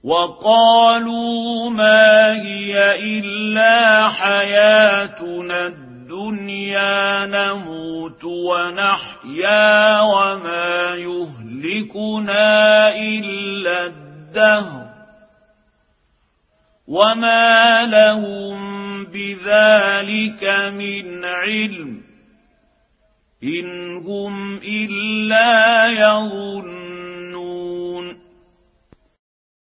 وقالوا ما هي إلا حياتنا الدنيا نموت ونحيا وما يهلكنا إلا الدهر وما لهم بذلك من علم إن هم إلا يظنون.